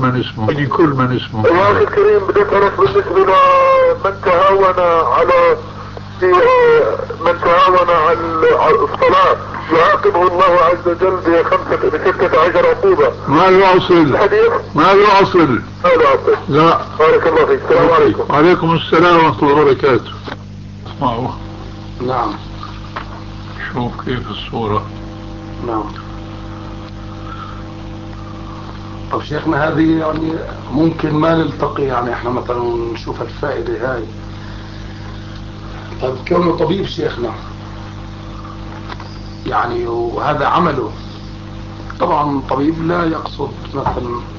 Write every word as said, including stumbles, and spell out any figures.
من اسمه يجي كل من اسمه. يا اخي الكريم بدي اسالك بالنسبه لمن تهاون على في من تهاون على الصلاه يعاقبه الله عز وجل بخمسه بستة عشر عقوبه. ما يعصل ما يعصل ما يعصل. لا. بارك الله فيك. السلام عليكم. وعليكم السلام ورحمه الله وبركاته. اسمعوا. نعم. شوف كيف الصوره. نعم. طب شيخنا هذه يعني ممكن ما نلتقي، يعني احنا مثلا نشوف الفائدة هاي. طيب كونه طبيب شيخنا يعني وهذا عمله، طبعا طبيب لا يقصد مثلا